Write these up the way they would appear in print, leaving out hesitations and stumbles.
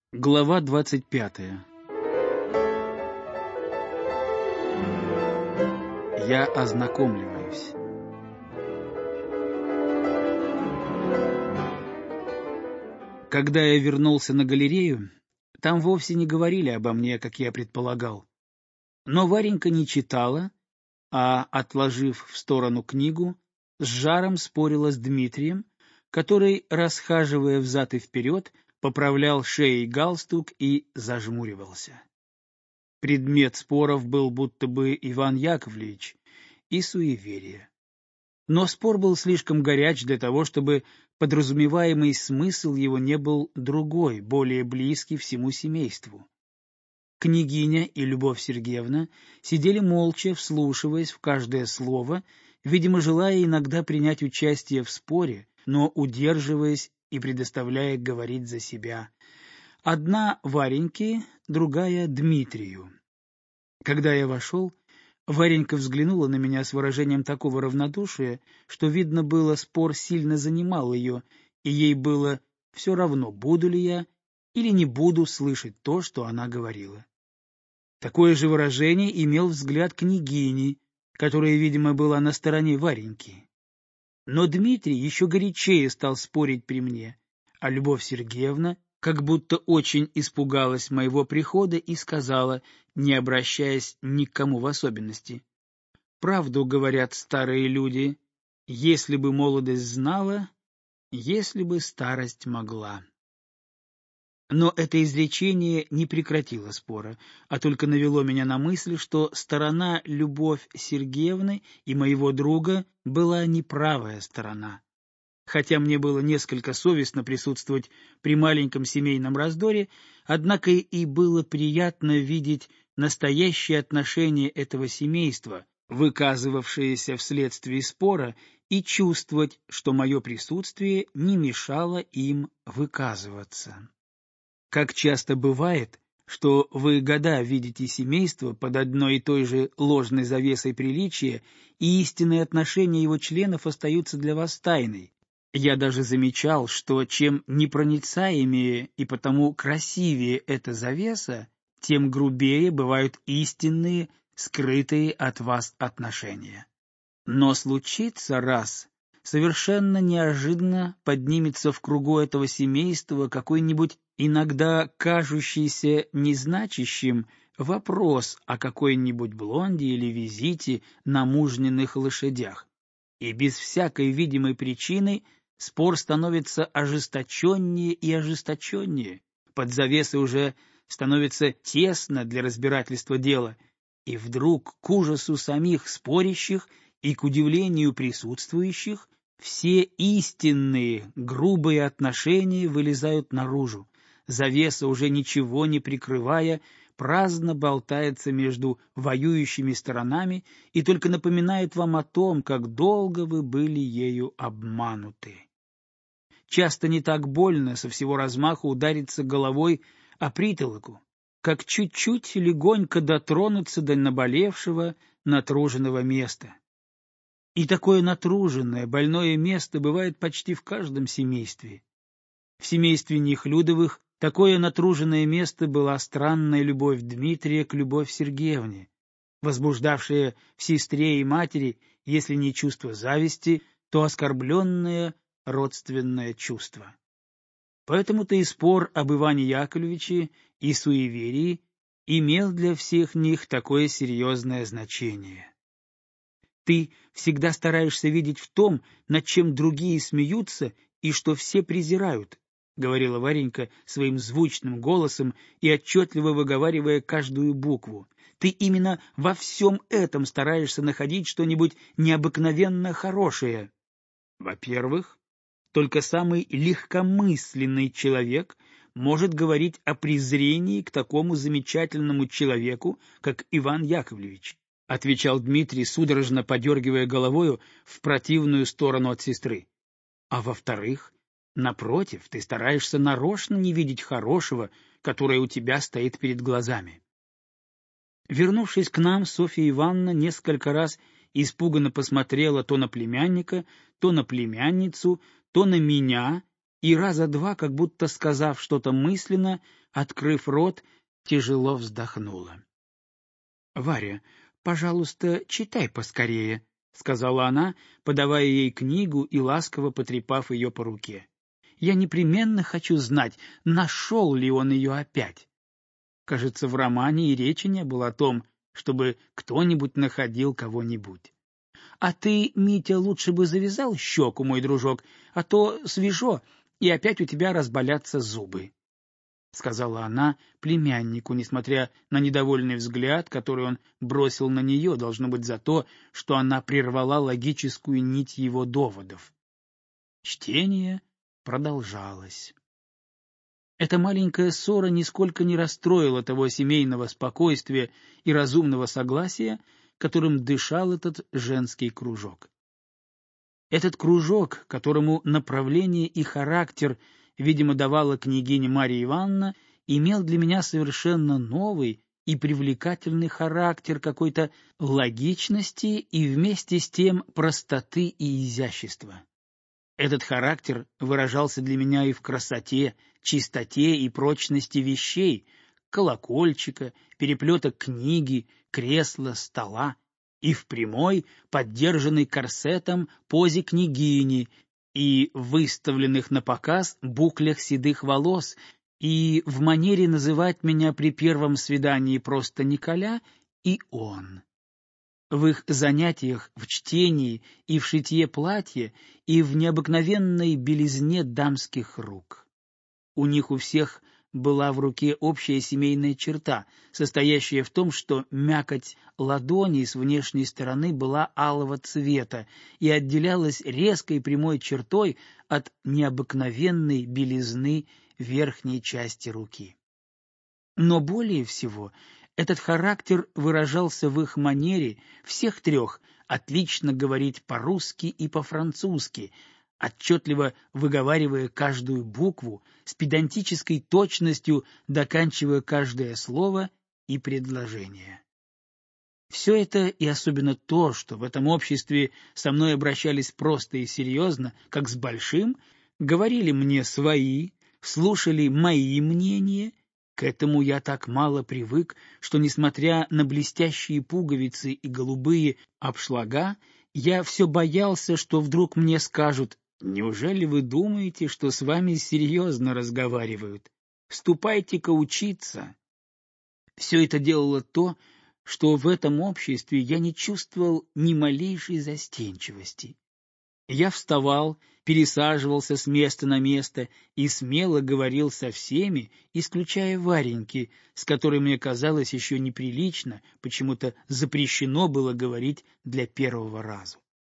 Глава 25. Я ознакомливаюсь. Когда я вернулся на галерею, там вовсе не говорили обо мне, как я предполагал. Но Варенька не читала, а, отложив в сторону книгу, с жаром спорила с Дмитрием, который, расхаживая взад и вперед, поправлял шеей галстук и зажмуривался. Предмет споров был будто бы Иван Яковлевич и суеверие. Но спор был слишком горяч для того, чтобы подразумеваемый смысл его не был другой, более близкий всему семейству. Княгиня и Любовь Сергеевна сидели молча, вслушиваясь в каждое слово, видимо, желая иногда принять участие в споре, но удерживаясь и предоставляя говорить за себя. Одна Вареньке, другая Дмитрию. Когда я вошел, Варенька взглянула на меня с выражением такого равнодушия, что, видно было, спор сильно занимал ее, и ей было все равно, буду ли я или не буду слышать то, что она говорила. Такое же выражение имел взгляд княгини, которая, видимо, была на стороне Вареньки. Но Дмитрий еще горячее стал спорить при мне, а Любовь Сергеевна как будто очень испугалась моего прихода и сказала, не обращаясь ни к кому в особенности: «Правду говорят старые люди, если бы молодость знала, если бы старость могла». Но это изречение не прекратило спора, а только навело меня на мысль, что сторона Любовь Сергеевны и моего друга была неправая сторона. Хотя мне было несколько совестно присутствовать при маленьком семейном раздоре, однако и было приятно видеть настоящее отношение этого семейства, выказывавшееся вследствие спора, и чувствовать, что мое присутствие не мешало им выказываться. Как часто бывает, что вы года видите семейство под одной и той же ложной завесой приличия, и истинные отношения его членов остаются для вас тайной. Я даже замечал, что чем непроницаемее и потому красивее эта завеса, тем грубее бывают истинные, скрытые от вас отношения. Но случится раз, совершенно неожиданно поднимется в кругу этого семейства какой-нибудь, иногда кажущийся незначащим, вопрос о какой-нибудь блонде или визите на мужниных лошадях, и без всякой видимой причины спор становится ожесточеннее и ожесточеннее, под завесой уже становится тесно для разбирательства дела, и вдруг к ужасу самих спорящих и к удивлению присутствующих все истинные грубые отношения вылезают наружу. Завеса, уже ничего не прикрывая, праздно болтается между воюющими сторонами и только напоминает вам о том, как долго вы были ею обмануты. Часто не так больно со всего размаху удариться головой о притолоку, как чуть-чуть легонько дотронуться до наболевшего, натруженного места. И такое натруженное, больное место бывает почти в каждом семействе. В семействе Нехлюдовых такое натруженное место была странная любовь Дмитрия к Любовь Сергеевне, возбуждавшая в сестре и матери, если не чувство зависти, то оскорбленное родственное чувство. Поэтому-то и спор об Иване Яковлевиче и суеверии имел для всех них такое серьезное значение. Ты всегда стараешься видеть в том, над чем другие смеются и что все презирают, — говорила Варенька своим звучным голосом и отчетливо выговаривая каждую букву. Ты именно во всем этом стараешься находить что-нибудь необыкновенно хорошее. Во-первых, только самый легкомысленный человек может говорить о презрении к такому замечательному человеку, как Иван Яковлевич, — отвечал Дмитрий, судорожно подергивая головою в противную сторону от сестры. А во-вторых, напротив, ты стараешься нарочно не видеть хорошего, которое у тебя стоит перед глазами. Вернувшись к нам, Софья Ивановна несколько раз испуганно посмотрела то на племянника, то на племянницу, то на меня, и раза два, как будто сказав что-то мысленно, открыв рот, тяжело вздохнула. — Варя, пожалуйста, читай поскорее, — сказала она, подавая ей книгу и ласково потрепав ее по руке. — Я непременно хочу знать, нашел ли он ее опять. Кажется, в романе и речи не было о том, чтобы кто-нибудь находил кого-нибудь. А ты, Митя, лучше бы завязал щеку, мой дружок, а то свежо, и опять у тебя разболятся зубы, — сказала она племяннику, несмотря на недовольный взгляд, который он бросил на нее, должно быть, за то, что она прервала логическую нить его доводов. Чтение продолжалось. Эта маленькая ссора нисколько не расстроила того семейного спокойствия и разумного согласия, которым дышал этот женский кружок. Этот кружок, которому направление и характер, видимо, давала княгиня Марья Ивановна, имел для меня совершенно новый и привлекательный характер какой-то логичности и вместе с тем простоты и изящества. Этот характер выражался для меня и в красоте, чистоте и прочности вещей, колокольчика, переплета книги, кресла, стола, и в прямой, поддержанной корсетом, позе княгини, и в выставленных на показ буклях седых волос, и в манере называть меня при первом свидании просто Николя и он. В их занятиях, в чтении и в шитье платья, и в необыкновенной белизне дамских рук. У них у всех была в руке общая семейная черта, состоящая в том, что мякоть ладоней с внешней стороны была алого цвета и отделялась резкой прямой чертой от необыкновенной белизны верхней части руки. Но более всего этот характер выражался в их манере всех трех отлично говорить по-русски и по-французски, отчетливо выговаривая каждую букву, с педантической точностью доканчивая каждое слово и предложение. Все это, и особенно то, что в этом обществе со мной обращались просто и серьезно, как с большим, говорили мне свои, слушали мои мнения. К этому я так мало привык, что, несмотря на блестящие пуговицы и голубые обшлага, я все боялся, что вдруг мне скажут: «Неужели вы думаете, что с вами серьезно разговаривают? Ступайте-ка учиться». Все это делало то, что в этом обществе я не чувствовал ни малейшей застенчивости. Я вставал, пересаживался с места на место и смело говорил со всеми, исключая Вареньки, с которой мне казалось еще неприлично, почему-то запрещено было говорить для первого раза.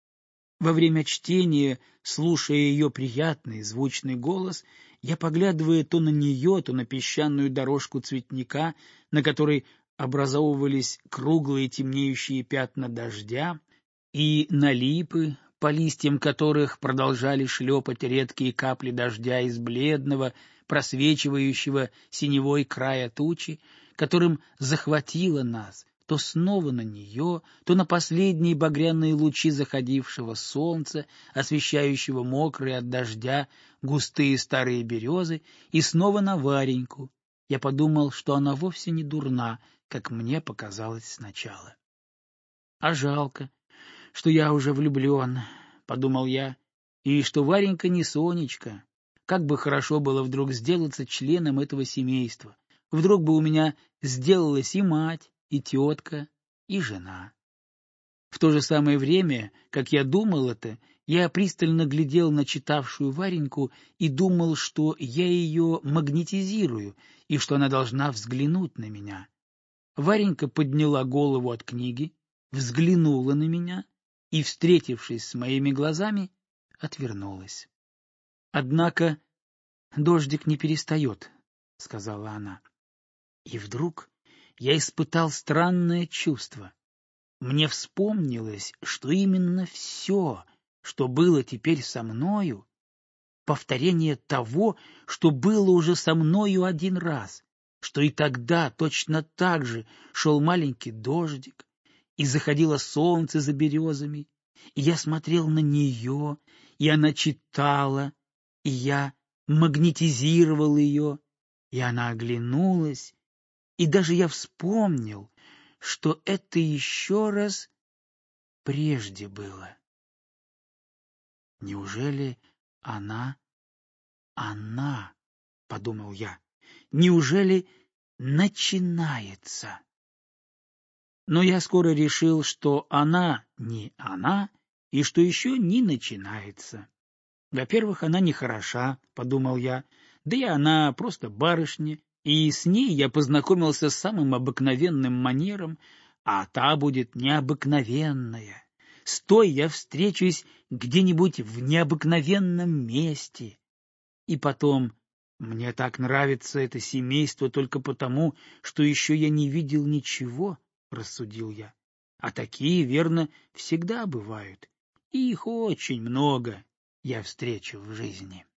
Во время чтения, слушая ее приятный звучный голос, я, поглядывая то на нее, то на песчаную дорожку цветника, на которой образовывались круглые темнеющие пятна дождя, и на липы, по листьям которых продолжали шлепать редкие капли дождя из бледного, просвечивающего синевой края тучи, которым захватило нас, то снова на нее, то на последние багряные лучи заходившего солнца, освещающего мокрые от дождя густые старые березы, и снова на Вареньку. Я подумал, что она вовсе не дурна, как мне показалось сначала. А жалко, что я уже влюблен, — подумал я, — и что Варенька не Сонечка. Как бы хорошо было вдруг сделаться членом этого семейства. Вдруг бы у меня сделалась и мать, и тетка, и жена. В то же самое время, как я думал это, я пристально глядел на читавшую Вареньку и думал, что я ее магнетизирую и что она должна взглянуть на меня. Варенька подняла голову от книги, взглянула на меня и, встретившись с моими глазами, отвернулась. — Однако дождик не перестает, — сказала она. И вдруг я испытал странное чувство. Мне вспомнилось, что именно все, что было теперь со мною, повторение того, что было уже со мною один раз, что и тогда точно так же шел маленький дождик, и заходило солнце за березами, и я смотрел на нее, и она читала, и я магнетизировал ее, И она оглянулась, и даже я вспомнил, что это еще раз прежде было. Неужели она, подумал я, неужели начинается? Но я скоро решил, что она не она, и что еще не начинается. Во-первых, она не хороша, подумал я, да и она просто барышня, и с ней я познакомился с самым обыкновенным манером, а та будет необыкновенная. С той я встречусь где-нибудь в необыкновенном месте. И потом, мне так нравится это семейство только потому, что еще я не видел ничего, — рассудил я. А такие, верно, всегда бывают, и их очень много я встречу в жизни.